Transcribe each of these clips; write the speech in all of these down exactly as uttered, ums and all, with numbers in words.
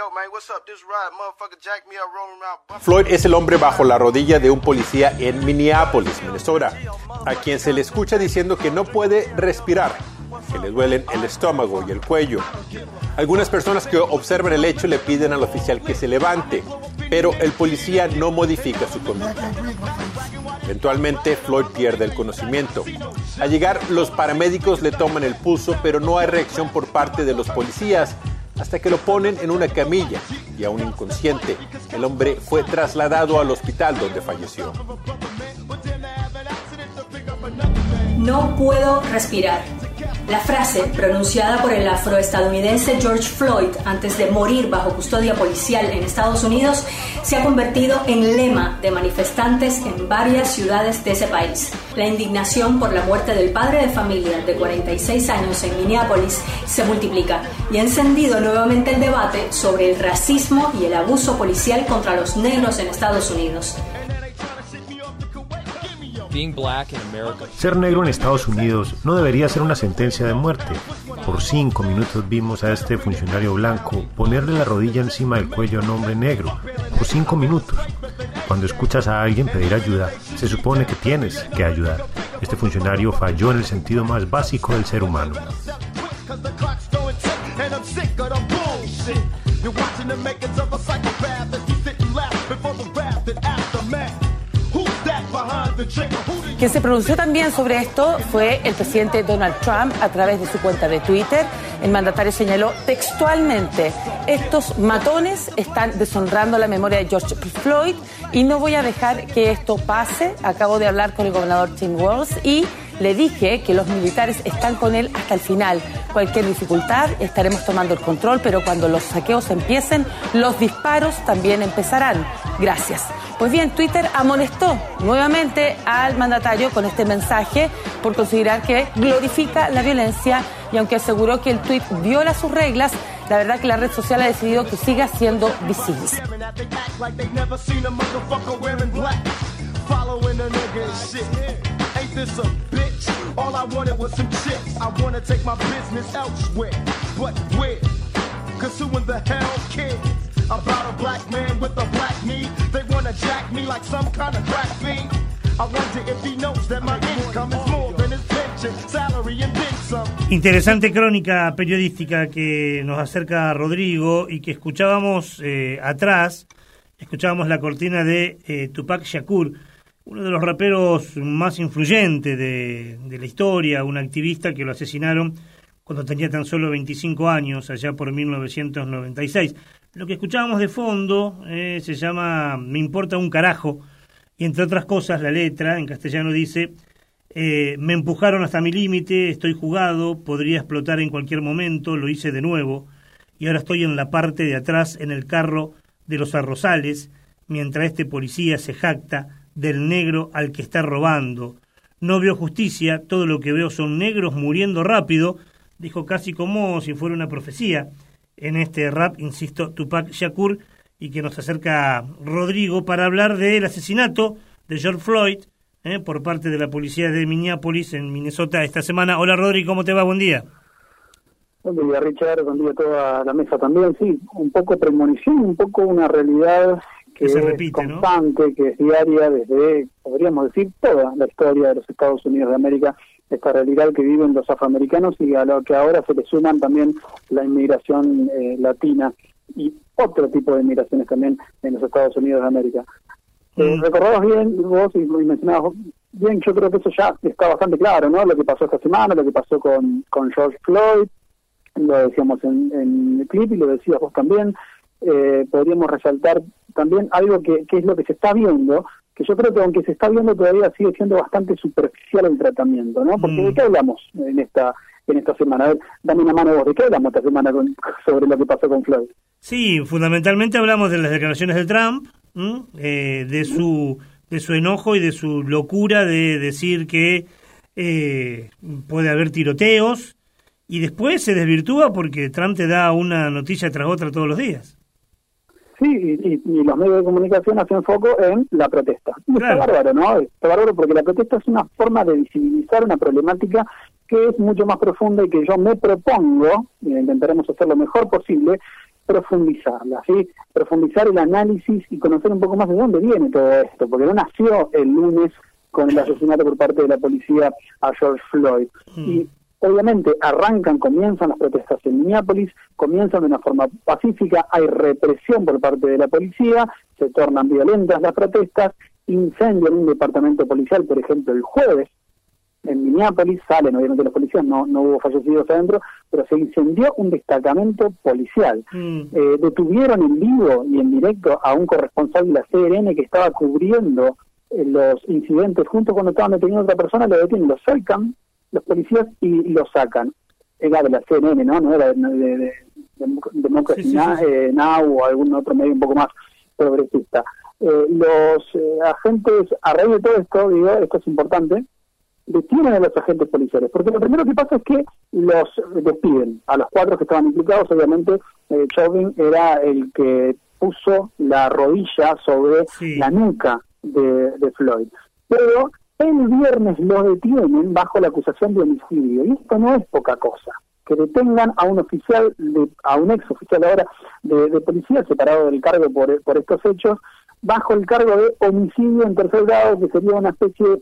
Floyd es el hombre bajo la rodilla de un policía en Minneapolis, Minnesota, a quien se le escucha diciendo que no puede respirar, que le duelen el estómago y el cuello. Algunas personas que observan el hecho le piden al oficial que se levante, pero el policía no modifica su conducta. Eventualmente, Floyd pierde el conocimiento. Al llegar, los paramédicos le toman el pulso, pero no hay reacción por parte de los policías hasta que lo ponen en una camilla y aún inconsciente. El hombre fue trasladado al hospital donde falleció. No puedo respirar. La frase, pronunciada por el afroestadounidense George Floyd antes de morir bajo custodia policial en Estados Unidos, se ha convertido en lema de manifestantes en varias ciudades de ese país. La indignación por la muerte del padre de familia de cuarenta y seis años en Minneapolis se multiplica y ha encendido nuevamente el debate sobre el racismo y el abuso policial contra los negros en Estados Unidos. Ser negro en Estados Unidos no debería ser una sentencia de muerte. Por cinco minutos vimos a este funcionario blanco ponerle la rodilla encima del cuello a un hombre negro. Por cinco minutos. Cuando escuchas a alguien pedir ayuda, se supone que tienes que ayudar. Este funcionario falló en el sentido más básico del ser humano. Quien se pronunció también sobre esto fue el presidente Donald Trump a través de su cuenta de Twitter. El mandatario señaló textualmente: estos matones están deshonrando la memoria de George Floyd y no voy a dejar que esto pase. Acabo de hablar con el gobernador Tim Walz y le dije que los militares están con él hasta el final. Cualquier dificultad estaremos tomando el control, pero cuando los saqueos empiecen, los disparos también empezarán. Gracias. Pues bien, Twitter amonestó nuevamente al mandatario con este mensaje por considerar que glorifica la violencia, y aunque aseguró que el tuit viola sus reglas, la verdad que la red social ha decidido que siga siendo visible. About a black man with a black knee. They wanna jack me like some kind of crack fiend. I wonder if he knows that my income is more than his pension, salary and then some. Interesante crónica periodística que nos acerca a Rodrigo y que escuchábamos eh, atrás, escuchábamos la cortina de eh, Tupac Shakur, uno de los raperos más influyentes de, de la historia, un activista que lo asesinaron cuando tenía tan solo veinticinco años, allá por mil novecientos noventa y seis. Lo que escuchábamos de fondo eh, se llama Me importa un carajo, y entre otras cosas la letra en castellano dice eh, me empujaron hasta mi límite, estoy jugado, podría explotar en cualquier momento, lo hice de nuevo, y ahora estoy en la parte de atrás en el carro de los arrozales, mientras este policía se jacta del negro al que está robando. No veo justicia, todo lo que veo son negros muriendo rápido, dijo casi como si fuera una profecía. En este rap, insisto, Tupac Shakur, y que nos acerca Rodrigo para hablar del asesinato de George Floyd eh, por parte de la policía de Minneapolis en Minnesota esta semana. Hola Rodrigo, ¿cómo te va? Buen día. Buen día Richard, buen día a toda la mesa también. Sí, un poco premonición, un poco una realidad que, que se repite, es constante, ¿no? Que es diaria desde, podríamos decir, toda la historia de los Estados Unidos de América. Esta realidad que viven los afroamericanos y a lo que ahora se le suman también la inmigración eh, latina y otro tipo de inmigraciones también en los Estados Unidos de América. Mm. Eh, recordabas bien, vos y mencionabas bien, yo creo que eso ya está bastante claro, ¿no? Lo que pasó esta semana, lo que pasó con, con George Floyd, lo decíamos en, en el clip y lo decías vos también. Eh, podríamos resaltar también algo que, que es lo que se está viendo, que yo creo que aunque se está viendo todavía sigue siendo bastante superficial el tratamiento, ¿no? Porque mm. ¿de qué hablamos en esta en esta semana? A ver, dame una mano vos, ¿de qué hablamos esta semana con, sobre lo que pasó con Floyd? Sí, fundamentalmente hablamos de las declaraciones de Trump, eh, de su de su enojo y de su locura de decir que eh, puede haber tiroteos, y después se desvirtúa porque Trump te da una noticia tras otra todos los días. Sí, y, y, y los medios de comunicación hacen foco en la protesta. Claro. Está bárbaro, ¿no? Está bárbaro porque la protesta es una forma de visibilizar una problemática que es mucho más profunda y que yo me propongo, y intentaremos hacer lo mejor posible, profundizarla, ¿sí? Profundizar el análisis y conocer un poco más de dónde viene todo esto, porque no nació el lunes con el asesinato por parte de la policía a George Floyd. Mm. Y obviamente arrancan, comienzan las protestas en Minneapolis, comienzan de una forma pacífica, hay represión por parte de la policía, se tornan violentas las protestas, incendian un departamento policial, por ejemplo, el jueves, en Minneapolis, salen obviamente los policías, no, no hubo fallecidos adentro, pero se incendió un destacamento policial. Mm. Eh, detuvieron en vivo y en directo a un corresponsal de la C N N que estaba cubriendo eh, los incidentes, justo cuando estaban deteniendo a otra persona, lo detienen, lo sacan los policías y lo sacan. Era de la C N N, ¿no? No era de, de, de, de Democracy sí, sí, sí. Eh, Now o algún otro medio un poco más progresista. Eh, los eh, agentes, a raíz de todo esto, digo, esto es importante, detienen a los agentes policiales, porque lo primero que pasa es que los despiden, a los cuatro que estaban implicados. Obviamente eh, Chauvin era el que puso la rodilla sobre sí. la nuca de, de Floyd, pero el viernes lo detienen bajo la acusación de homicidio, y esto no es poca cosa, que detengan a un oficial, de, a un ex oficial ahora de, de policía, separado del cargo por, por estos hechos, bajo el cargo de homicidio en tercer grado, que sería una especie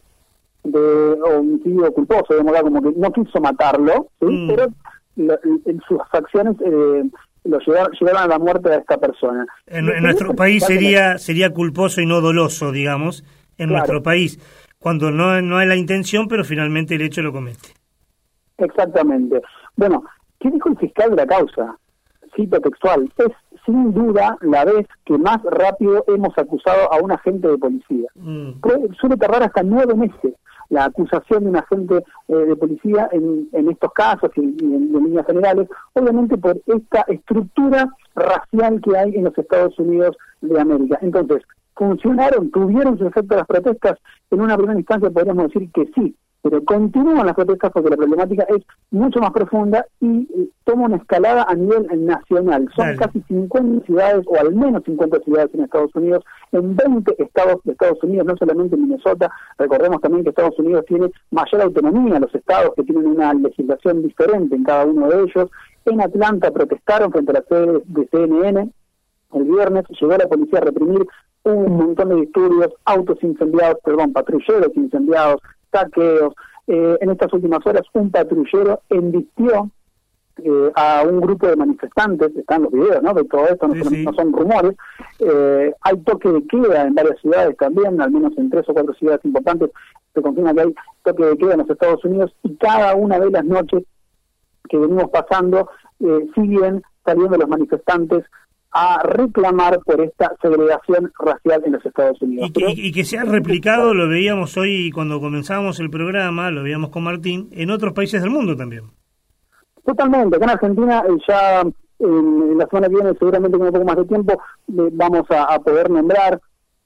de homicidio culposo, digamos, como que no quiso matarlo, ¿sí? mm. pero lo, en sus acciones eh, lo llevaron, llevaron a la muerte de esta persona. En, en nuestro país sería sería culposo y no doloso, digamos, en claro. nuestro país, cuando no, no hay la intención, pero finalmente el hecho lo comete. Exactamente. Bueno, ¿qué dijo el fiscal de la causa? Cito textual: es sin duda la vez que más rápido hemos acusado a un agente de policía. Mm. Suele tardar hasta nueve meses la acusación de un agente eh, de policía en, en estos casos y, y en, en líneas generales, obviamente por esta estructura racial que hay en los Estados Unidos de América. Entonces, ¿funcionaron, tuvieron su efecto las protestas? En una primera instancia podríamos decir que sí, pero continúan las protestas porque la problemática es mucho más profunda y eh, toma una escalada a nivel nacional. Son Dale. casi cincuenta ciudades, o al menos cincuenta ciudades en Estados Unidos, en veinte estados de Estados Unidos, no solamente en Minnesota. Recordemos también que Estados Unidos tiene mayor autonomía, los estados que tienen una legislación diferente en cada uno de ellos. En Atlanta protestaron frente a la sede de C N N el viernes, llegó la policía a reprimir un montón de disturbios, autos incendiados, perdón, patrulleros incendiados, saqueos. Eh, en estas últimas horas un patrullero embistió eh, a un grupo de manifestantes, están los videos, ¿no? De todo esto, no, sí, son, sí. no son rumores. Eh, hay toque de queda en varias ciudades también, al menos en tres o cuatro ciudades importantes se confirma que hay toque de queda en los Estados Unidos, y cada una de las noches que venimos pasando eh, siguen saliendo los manifestantes a reclamar por esta segregación racial en los Estados Unidos. Y que, y que se ha replicado, lo veíamos hoy cuando comenzábamos el programa, lo veíamos con Martín, en otros países del mundo también. Totalmente. Acá en Argentina eh, ya eh, en la semana que viene, seguramente con un poco más de tiempo, eh, vamos a, a poder nombrar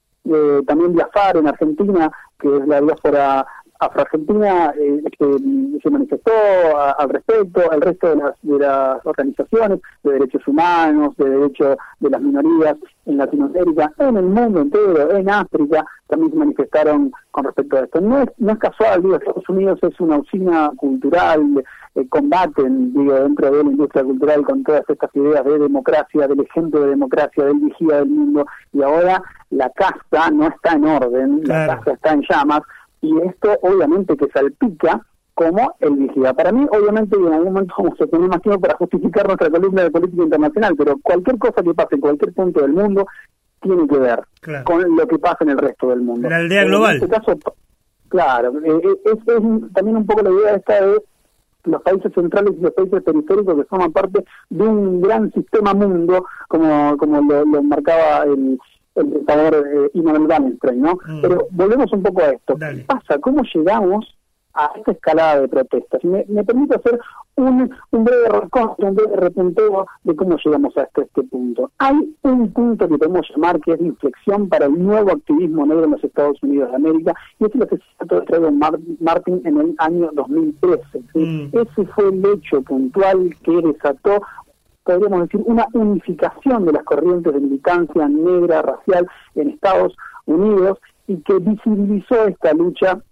eh, también Diafar en Argentina, que es la diáspora afroargentina, eh, que se manifestó a, al respecto, el resto de las, de las organizaciones de derechos humanos, de derechos de las minorías en Latinoamérica, en el mundo entero, en África, también se manifestaron con respecto a esto. No es, no es casual, digo, Estados Unidos es una usina cultural, eh, combaten, digo, dentro de la industria cultural con todas estas ideas de democracia, del ejemplo de democracia, del vigía del mundo, y ahora la casta no está en orden, claro. La casta está en llamas, y esto obviamente que salpica como el vigía. Para mí, obviamente, en algún momento vamos a tener más tiempo para justificar nuestra columna de política internacional, pero cualquier cosa que pase en cualquier punto del mundo tiene que ver claro. con lo que pasa en el resto del mundo. La aldea global. En este caso, claro, es, es, es también un poco la idea esta de los países centrales y los países periféricos que forman parte de un gran sistema mundo, como, como lo, lo marcaba el el dictador eh, Immanuel Wallenstein, ¿no? Mm. Pero volvemos un poco a esto. Dale. ¿Qué pasa? ¿Cómo llegamos a esta escalada de protestas? Me, me permite hacer un, un breve recorte, un breve repunteo de cómo llegamos hasta este punto. Hay un punto que podemos llamar que es de inflexión para el nuevo activismo negro en los Estados Unidos de América, y es lo que se trató de traer Mar Martin en el año dos mil trece. ¿sí? Mm. Ese fue el hecho puntual que desató, podríamos decir, una unificación de las corrientes de militancia negra, racial en Estados Unidos, y que visibilizó esta lucha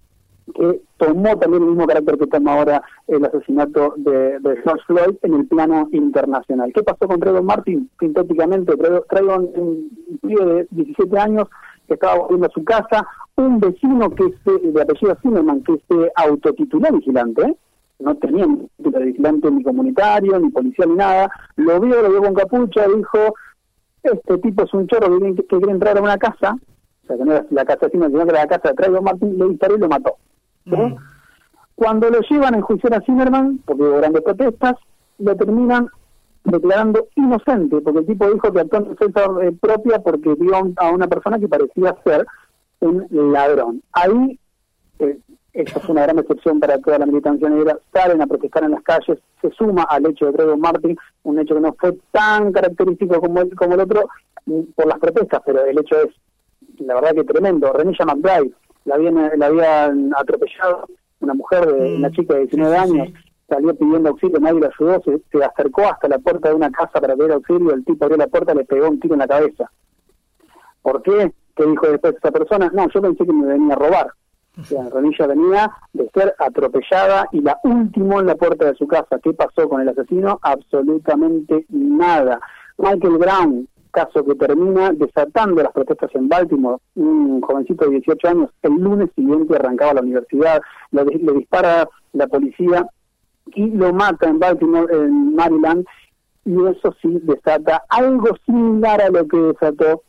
que tomó también el mismo carácter que toma ahora el asesinato de, de George Floyd en el plano internacional. ¿Qué pasó con Trayvon Martin? Sintéticamente, Trayvon, un pibe de diecisiete años que estaba volviendo a su casa, un vecino que se, de apellido Zimmerman, que se autotituló vigilante, ¿eh? No tenía ni título de vigilante ni comunitario, ni policial, ni nada, lo vio, lo vio con capucha, dijo, este tipo es un chorro que, que quiere entrar a una casa, o sea, que no era la casa sino que era la casa de Trayvon Martin, le disparó y lo mató. ¿Sí? Mm. Cuando lo llevan a enjuiciar a Zimmerman, porque hubo grandes protestas, lo terminan declarando inocente, porque el tipo dijo que actuó en defensa eh, propia porque vio a una persona que parecía ser un ladrón. Ahí, eh, esto es una gran excepción para toda la militancia negra, salen a protestar en las calles, se suma al hecho de Trayvon Martin, un hecho que no fue tan característico como el, como el otro por las protestas, pero el hecho es, la verdad que tremendo. Renisha McBride, la habían, la habían atropellado, una mujer, de, una chica de diecinueve años, salió pidiendo auxilio, nadie le ayudó, se, se acercó hasta la puerta de una casa para pedir auxilio, el tipo abrió la puerta, le pegó un tiro en la cabeza. ¿Por qué? ¿Qué dijo después esa persona? No, yo pensé que me venía a robar. O sea, Renisha venía de ser atropellada y la última en la puerta de su casa. ¿Qué pasó con el asesino? Absolutamente nada. Michael Brown, caso que termina desatando las protestas en Baltimore, un jovencito de dieciocho años, el lunes siguiente arrancaba a la universidad, le, le dispara la policía y lo mata en Baltimore, en Maryland, y eso sí desata algo similar a lo que desató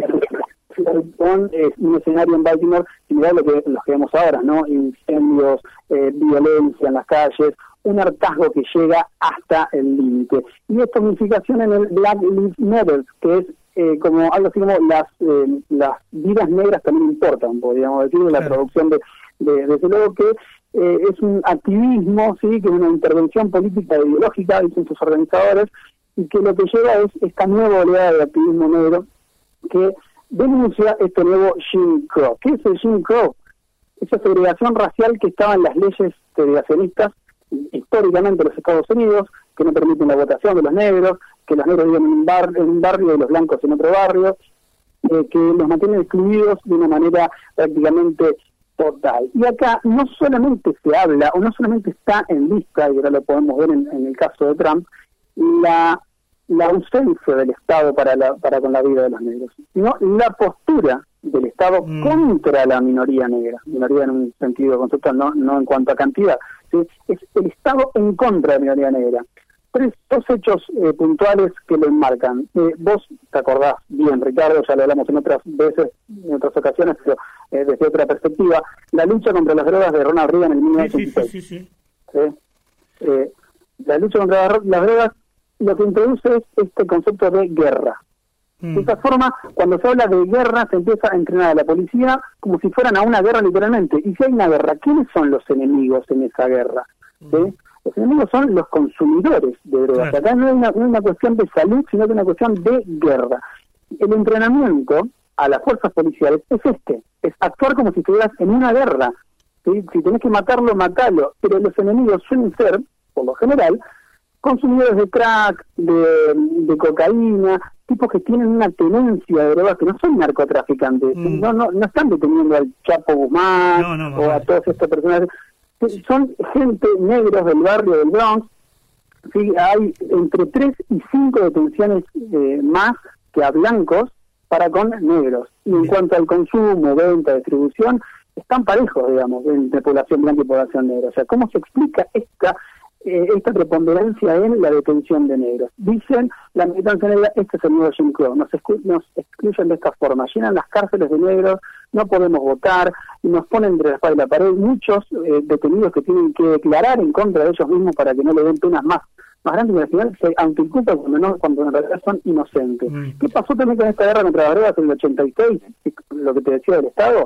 con eh, un escenario en Baltimore similar a lo que, los que vemos ahora, ¿no? Incendios, eh, violencia en las calles, un hartazgo que llega hasta el límite. Y esta unificación en el Black Lives Matter, que es eh, como algo así como las eh, las vidas negras también importan, podríamos decir, de la claro. producción de, de, desde luego que eh, es un activismo, sí, que es una intervención política e ideológica, dicen sus organizadores, y que lo que lleva es esta nueva oleada de activismo negro que denuncia este nuevo Jim Crow. ¿Qué es el Jim Crow? Esa segregación racial que estaba en las leyes segregacionistas históricamente en los Estados Unidos, que no permiten la votación de los negros, que los negros viven en un, bar, en un barrio y los blancos en otro barrio, eh, que los mantienen excluidos de una manera prácticamente total. Y acá no solamente se habla, o no solamente está en lista, y ahora lo podemos ver en, en el caso de Trump, la la ausencia del Estado para la, para con la vida de los negros, sino la postura del Estado mm. contra la minoría negra, minoría en un sentido conceptual, no, no en cuanto a cantidad, ¿sí? Es el Estado en contra de la minoría negra. Tres, dos hechos eh, puntuales que lo enmarcan. Eh, vos te acordás bien, Ricardo, ya lo hablamos en otras veces, en otras ocasiones, pero eh, desde otra perspectiva, la lucha contra las drogas de Ronald Reagan en mil novecientos ochenta y seis. Sí, sí, sí, sí. ¿Sí? Eh, la lucha contra las drogas lo que introduce es este concepto de guerra. Mm. De esta forma, cuando se habla de guerra, se empieza a entrenar a la policía como si fueran a una guerra literalmente. Y si hay una guerra, ¿quiénes son los enemigos en esa guerra? ¿Sí? Mm. Los enemigos son los consumidores de drogas. Claro. Acá no es una, no es una cuestión de salud, sino que es una cuestión de guerra. El entrenamiento a las fuerzas policiales es este, es actuar como si estuvieras en una guerra. ¿Sí? Si tenés que matarlo, matalo. Pero los enemigos suelen ser, por lo general, consumidores de crack, de, de cocaína, tipos que tienen una tenencia de drogas, que no son narcotraficantes, mm. no, no no están deteniendo al Chapo Guzmán no, no, o a todas estas personas, son gente negros del barrio del Bronx. Sí, hay entre tres y cinco detenciones eh, más que a blancos para con negros. Y en Bien. cuanto al consumo, venta, distribución, están parejos, digamos, entre población blanca y población negra. O sea, ¿cómo se explica esta Eh, esta preponderancia en la detención de negros? Dicen la militancia negra, este es el nuevo Jim Crow, nos, nos excluyen de esta forma, llenan las cárceles de negros, no podemos votar, y nos ponen entre la espada y la pared, muchos eh, detenidos que tienen que declarar en contra de ellos mismos para que no le den penas más más grandes, que al final se autoinculpan cuando, no, cuando en realidad son inocentes. Mm. ¿Qué pasó también con esta guerra contra las drogas en el ochenta y seis? Lo que te decía del Estado.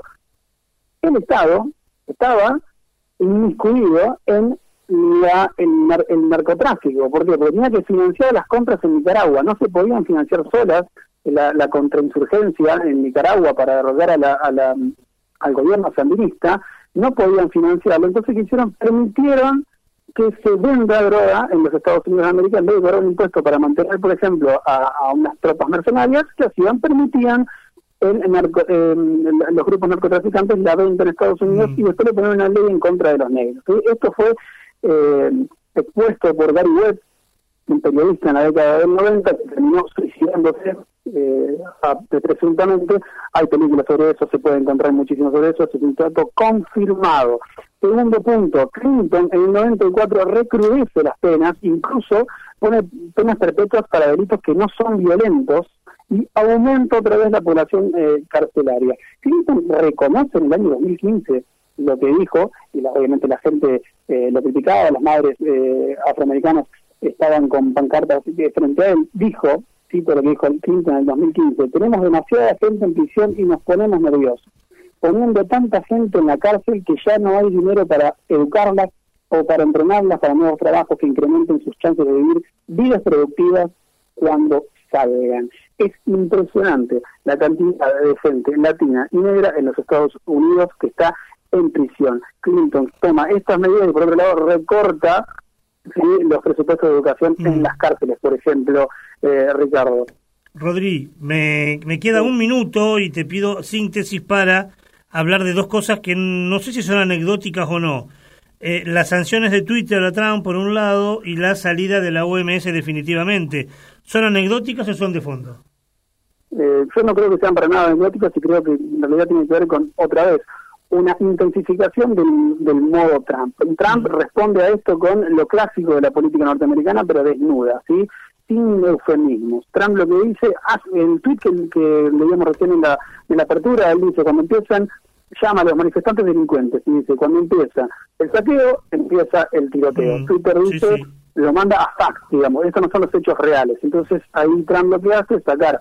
El Estado estaba inmiscuido en La, el, el narcotráfico. ¿Por qué? Porque tenía que financiar las compras en Nicaragua, no se podían financiar solas la, la contrainsurgencia en Nicaragua para derrotar a la, a la, al gobierno sandinista, no podían financiarlo. Entonces, ¿qué hicieron? Permitieron que se venda droga en los Estados Unidos de América, en vez de cobrar un impuesto para mantener, por ejemplo, a, a unas tropas mercenarias, que hacían, permitían el narco, eh, los grupos narcotraficantes, la venta en Estados Unidos, mm. y después le ponen una ley en contra de los negros. ¿Sí? Esto fue eh, expuesto por Gary Webb, un periodista en la década del noventa, que terminó suicidándose eh, a, presuntamente. Hay películas sobre eso, se puede encontrar muchísimo sobre eso, es un dato confirmado. Segundo punto, Clinton en el noventa y cuatro recrudece las penas, incluso pone penas perpetuas para delitos que no son violentos, y aumenta otra vez la población eh, carcelaria. Clinton reconoce en el año dos mil quince lo que dijo, y la, obviamente la gente eh, lo criticaba, las madres eh, afroamericanas estaban con pancartas frente a él, dijo, cito lo que dijo Clinton en el dos mil quince, tenemos demasiada gente en prisión y nos ponemos nerviosos, poniendo tanta gente en la cárcel que ya no hay dinero para educarlas o para entrenarlas para nuevos trabajos que incrementen sus chances de vivir vidas productivas cuando salgan. Es impresionante la cantidad de gente latina y negra en los Estados Unidos que está en prisión. Clinton toma estas medidas y por otro lado recorta ¿sí? los presupuestos de educación mm. en las cárceles, por ejemplo, eh, Ricardo. Rodri, me, me queda un minuto y te pido síntesis para hablar de dos cosas que no sé si son anecdóticas o no. Eh, las sanciones de Twitter a Trump por un lado y la salida de la O M S definitivamente. ¿Son anecdóticas o son de fondo? Eh, yo no creo que sean para nada anecdóticas y creo que en realidad tiene que ver con, otra vez, una intensificación del, del modo Trump. Trump mm. responde a esto con lo clásico de la política norteamericana, pero desnuda, ¿sí? Sin eufemismos. Trump lo que dice, el tweet que, que leíamos recién en la, en la apertura, él dice, cuando empiezan, llama a los manifestantes delincuentes, y dice, cuando empieza el saqueo, empieza el tiroteo. Mm, Twitter dice, sí, sí. lo manda a fact, digamos, estos no son los hechos reales. Entonces ahí Trump lo que hace es sacar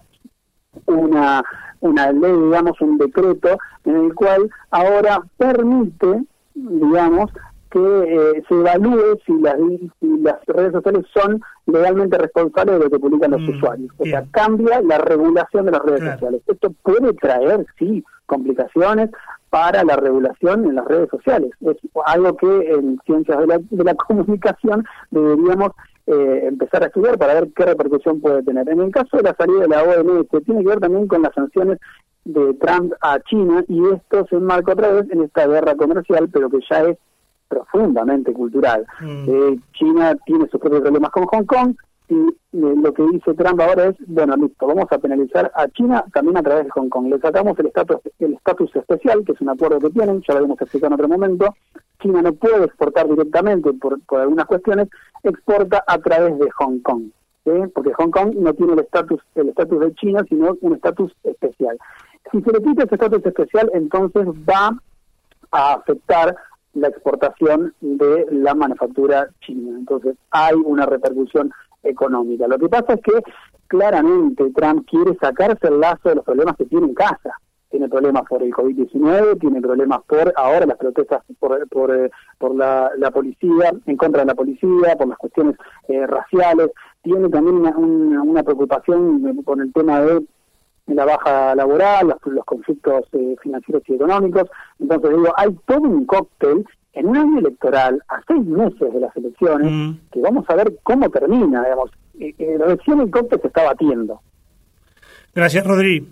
una una ley, digamos, un decreto en el cual ahora permite, digamos, que eh, se evalúe si las, si las redes sociales son legalmente responsables de lo que publican los mm, usuarios. O bien. sea, cambia la regulación de las redes claro. sociales. Esto puede traer, sí, complicaciones para la regulación en las redes sociales. Es algo que en ciencias de la, de la comunicación deberíamos eh, empezar a estudiar para ver qué repercusión puede tener. En el caso de la salida de la O M S, tiene que ver también con las sanciones de Trump a China, y esto se enmarca otra vez en esta guerra comercial, pero que ya es profundamente cultural. Mm. Eh, China tiene sus propios problemas con Hong Kong, y eh, lo que dice Trump ahora es, bueno, listo, vamos a penalizar a China también a través de Hong Kong. Le sacamos el estatus el estatus especial, que es un acuerdo que tienen, ya lo habíamos explicado en otro momento. China no puede exportar directamente por, por algunas cuestiones, exporta a través de Hong Kong, ¿sí? Porque Hong Kong no tiene el estatus el estatus de China, sino un estatus especial. Si se le quita ese estatus especial, entonces va a afectar la exportación de la manufactura china. Entonces hay una repercusión económica. Lo que pasa es que claramente Trump quiere sacarse el lazo de los problemas que tiene en casa. Tiene problemas por el COVID diecinueve, tiene problemas por ahora las protestas por por, por la, la policía, en contra de la policía, por las cuestiones eh, raciales. Tiene también una, una, una preocupación con el tema de la baja laboral, los, los conflictos eh, financieros y económicos. Entonces digo, hay todo un cóctel en un año electoral, a seis meses de las elecciones, mm. que vamos a ver cómo termina, digamos. Eh, eh, recién el cóctel se está batiendo. Gracias, Rodri.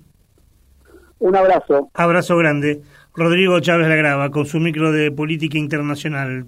Un abrazo. Abrazo grande. Rodrigo Chávez Lagrava, con su micro de política internacional.